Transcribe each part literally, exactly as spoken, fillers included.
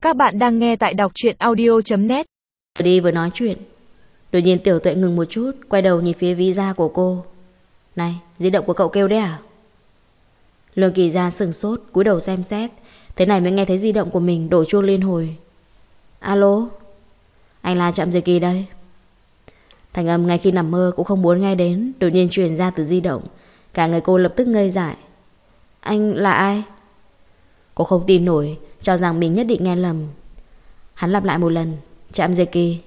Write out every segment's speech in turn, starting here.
Các bạn đang nghe tại đọc truyện audio chấm net. Đi vừa nói chuyện, đột nhiên Tiểu Tuệ ngừng một chút, quay đầu nhìn phía ví da của cô. Này, di động của cậu kêu đấy à? Lương Kỳ Gia sừng sốt, cúi đầu xem xét. Thế này mới nghe thấy di động của mình đổ chuông liên hồi. Alo, anh là Trạm Diệt Kỳ đây. Thành âm ngay khi nằm mơ cũng không muốn nghe đến đột nhiên truyền ra từ di động. Cả người cô lập tức ngây dại. Anh là ai? Cô không tin nổi, cho rằng mình nhất định nghe lầm. Hắn lặp lại một lần. Trạm Diệt Kỳ.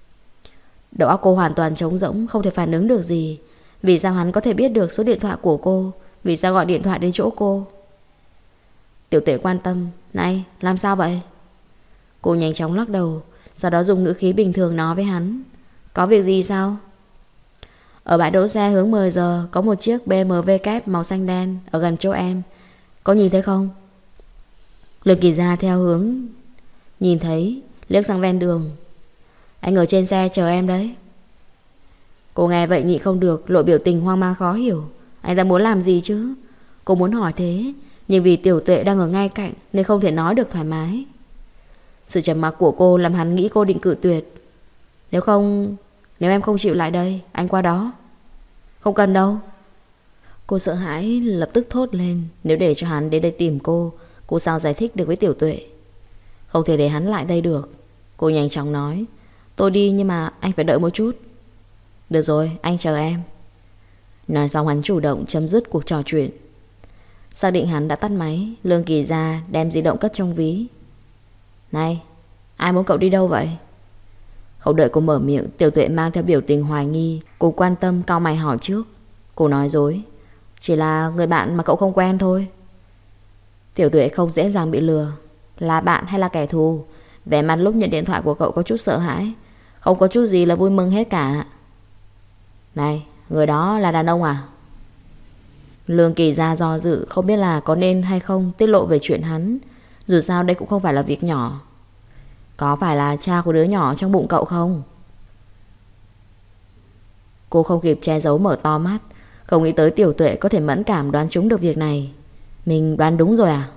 Đầu óc cô hoàn toàn trống rỗng, không thể phản ứng được gì. Vì sao hắn có thể biết được số điện thoại của cô? Vì sao gọi điện thoại đến chỗ cô? Tiểu Tuệ quan tâm. Này, làm sao vậy? Cô nhanh chóng lắc đầu, sau đó dùng ngữ khí bình thường nói với hắn. Có việc gì sao? Ở bãi đỗ xe hướng mười giờ có một chiếc bê em vê kép màu xanh đen ở gần chỗ em. Có nhìn thấy không? Lương Kỳ Gia theo hướng nhìn thấy, liếc sang ven đường. Anh ở trên xe chờ em đấy. Cô nghe vậy nhịn không được, lộ biểu tình hoang mang khó hiểu. Anh ta muốn làm gì chứ? Cô muốn hỏi thế, nhưng vì Tiểu Tuệ đang ở ngay cạnh nên không thể nói được thoải mái. Sự trầm mặc của cô làm hắn nghĩ cô định cự tuyệt. Nếu không, nếu em không chịu lại đây, anh qua đó. Không cần đâu. Cô sợ hãi lập tức thốt lên. Nếu để cho hắn đến đây tìm cô, cô sao giải thích được với Tiểu Tuệ? Không thể để hắn lại đây được. Cô nhanh chóng nói. Tôi đi nhưng mà anh phải đợi một chút. Được rồi, anh chờ em. Nói xong hắn chủ động chấm dứt cuộc trò chuyện. Xác định hắn đã tắt máy, Lương Kỳ Gia đem di động cất trong ví. Này, ai muốn cậu đi đâu vậy? Không đợi cô mở miệng, Tiểu Tuệ mang theo biểu tình hoài nghi. Cô quan tâm cau mày hỏi trước. Cô nói dối. Chỉ là người bạn mà cậu không quen thôi. Tiểu Tuệ không dễ dàng bị lừa. Là bạn hay là kẻ thù? Vẻ mặt lúc nhận điện thoại của cậu có chút sợ hãi. Không có chút gì là vui mừng hết cả. Này, người đó là đàn ông à? Lương Kỳ Gia do dự, không biết là có nên hay không tiết lộ về chuyện hắn. Dù sao đây cũng không phải là việc nhỏ. Có phải là cha của đứa nhỏ trong bụng cậu không? Cô không kịp che giấu mở to mắt. Không nghĩ tới Tiểu Tuệ có thể mẫn cảm đoán trúng được việc này. Mình đoán đúng rồi à?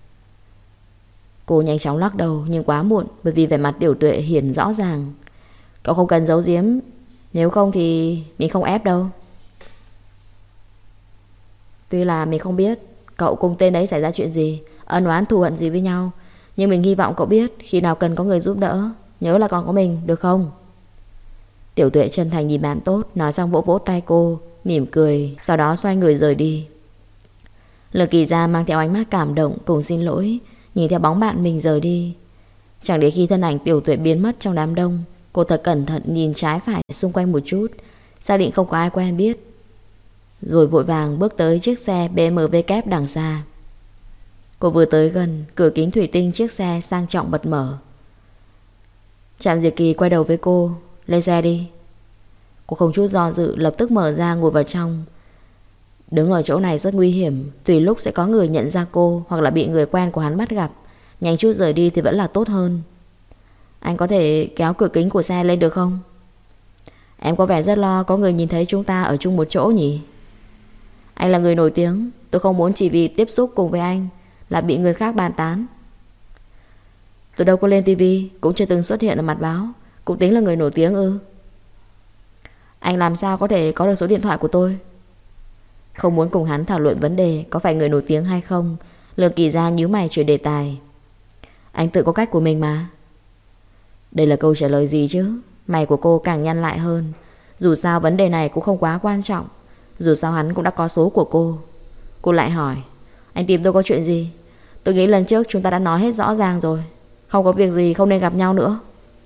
Cô nhanh chóng lắc đầu, nhưng quá muộn, bởi vì vẻ mặt Tiểu Tuệ hiển rõ ràng. Cậu không cần giấu giếm. Nếu không thì mình không ép đâu. Tuy là mình không biết cậu cùng tên ấy xảy ra chuyện gì, ân oán thù hận gì với nhau, nhưng mình hy vọng cậu biết khi nào cần có người giúp đỡ, nhớ là còn có mình, được không? Tiểu Tuệ chân thành nhìn bạn tốt, nói xong vỗ vỗ tay cô, mỉm cười, sau đó xoay người rời đi. Lương Kỳ Gia mang theo ánh mắt cảm động cùng xin lỗi, nhìn theo bóng bạn mình rời đi. Chẳng để khi thân ảnh Tiểu Tuệ biến mất trong đám đông, cô thật cẩn thận nhìn trái phải xung quanh một chút, xác định không có ai quen biết, rồi vội vàng bước tới chiếc xe bê em vê kép đằng xa. Cô vừa tới gần, cửa kính thủy tinh chiếc xe sang trọng bật mở. Trạm Diệt Kỳ quay đầu với cô. Lên xe đi. Cô không chút do dự lập tức mở ra ngồi vào trong. Đứng ở chỗ này rất nguy hiểm, tùy lúc sẽ có người nhận ra cô, hoặc là bị người quen của hắn bắt gặp. Nhanh chút rời đi thì vẫn là tốt hơn. Anh có thể kéo cửa kính của xe lên được không? Em có vẻ rất lo có người nhìn thấy chúng ta ở chung một chỗ nhỉ? Anh là người nổi tiếng, tôi không muốn chỉ vì tiếp xúc cùng với anh là bị người khác bàn tán. Tôi đâu có lên tivi, cũng chưa từng xuất hiện ở mặt báo, cũng tính là người nổi tiếng ư? Anh làm sao có thể có được số điện thoại của tôi? Không muốn cùng hắn thảo luận vấn đề có phải người nổi tiếng hay không, Lương Kỳ Gia nhíu mày chuyển đề tài. Anh tự có cách của mình mà. Đây là câu trả lời gì chứ? Mày của cô càng nhăn lại hơn. Dù sao vấn đề này cũng không quá quan trọng. Dù sao hắn cũng đã có số của cô. Cô lại hỏi. Anh tìm tôi có chuyện gì? Tôi nghĩ lần trước chúng ta đã nói hết rõ ràng rồi. Không có việc gì không nên gặp nhau nữa.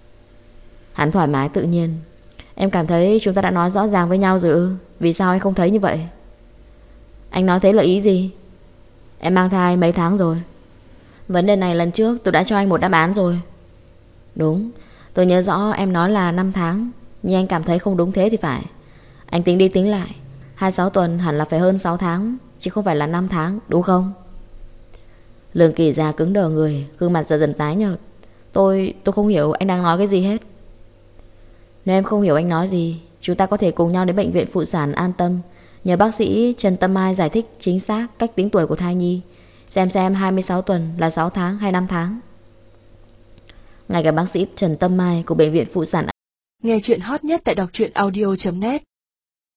Hắn thoải mái tự nhiên. Em cảm thấy chúng ta đã nói rõ ràng với nhau rồi ư? Vì sao anh không thấy như vậy? Anh nói thế là ý gì? Em mang thai mấy tháng rồi. Vấn đề này lần trước tôi đã cho anh một đáp án rồi. Đúng, tôi nhớ rõ em nói là năm tháng, nhưng anh cảm thấy không đúng thế thì phải. Anh tính đi tính lại, hai mươi sáu tuần hẳn là phải hơn sáu tháng, chứ không phải là năm tháng, đúng không? Lương Kỳ Gia cứng đờ người, gương mặt dần dần tái nhợt. Tôi, tôi không hiểu anh đang nói cái gì hết. Nếu em không hiểu anh nói gì, chúng ta có thể cùng nhau đến bệnh viện phụ sản An Tâm, nhờ bác sĩ Trần Tâm Mai giải thích chính xác cách tính tuổi của thai nhi, xem xem hai mươi sáu tuần là sáu tháng hay năm tháng. Ngay cả bác sĩ Trần Tâm Mai của bệnh viện Phụ sản. Nghe chuyện hot nhất tại đọc truyện audio chấm net.